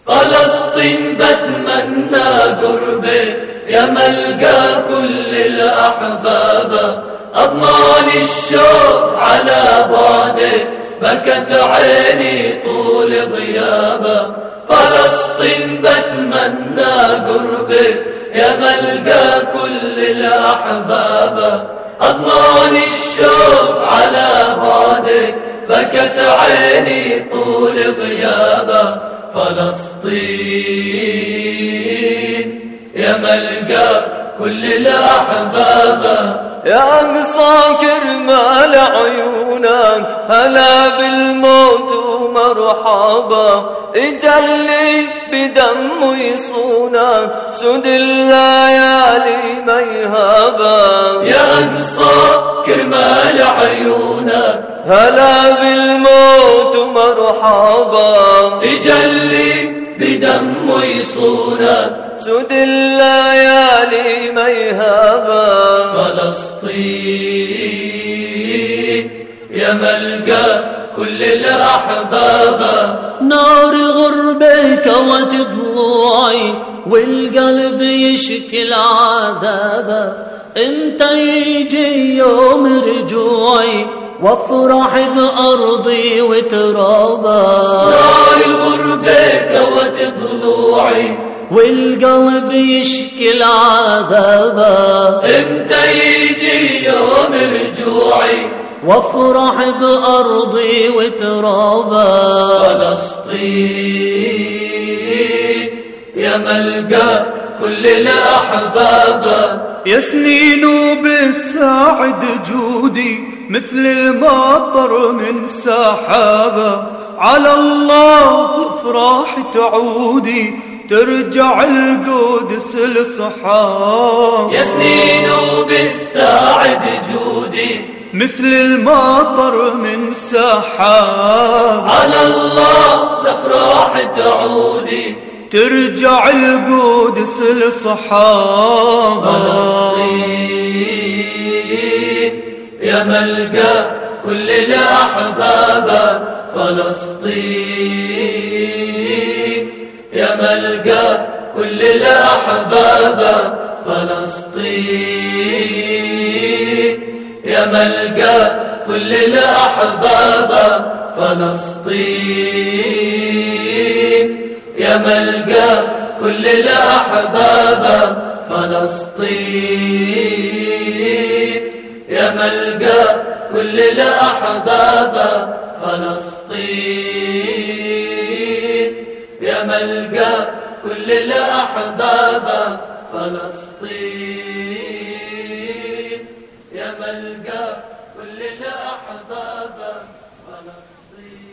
فلسطين بتمنى قربي يا ملقى كل الأحباب، أضناني الشوق على بعدي بكت عيني طول غيابه. فلسطين بتمنى قربي يا ملقى كل الأحباب، أضناني الشوق على بعدي بكت عيني طول غيابه. فلسطين يا ملقى كل الأحباب، يا أقصى كرمال عيونك هلا بالموت ومرحبا، اجلي بدم يصونك سد الليالي ميهابا. يا أقصى كرمال عيونك هلا بالموت ومرحبا، اجلي بدم يصونك سد الليالي ميهابا. فلسطين يا ملقى كل الأحباب، نار الغربة كوت ضلوعي والقلب يشكي العذاب، امتى يجي يوم رجوعي وافرح بأرضي وترابا. نار الغربة كوت ضلوعي والقلب يشكي العذاب، امتى يجي يوم رجوعي وافرح بأرضي وترابا. فلسطين يا ملقى كل الأحباب، يا سنين وبالساعد جودي مثل المطر من سحابة، على الله افراح تعودي ترجع القدس الصحاب. يا سنين وبالساعد جودي مثل المطر من سحاب، على الله الافراح تعودي ترجع القدس الصحاب. فلسطين يا ملقى كل الأحباب، فلسطين يا ملقى كل الأحباب. فلسطين يا ملقى كل الأحباب، فلسطين يا ملقى كل الأحباب. فلسطين يا ملقى كل الأحباب، فلسطين يا ملقى كل الأحباب. فلسطين يا ملقى كل الأحباب. فلسطين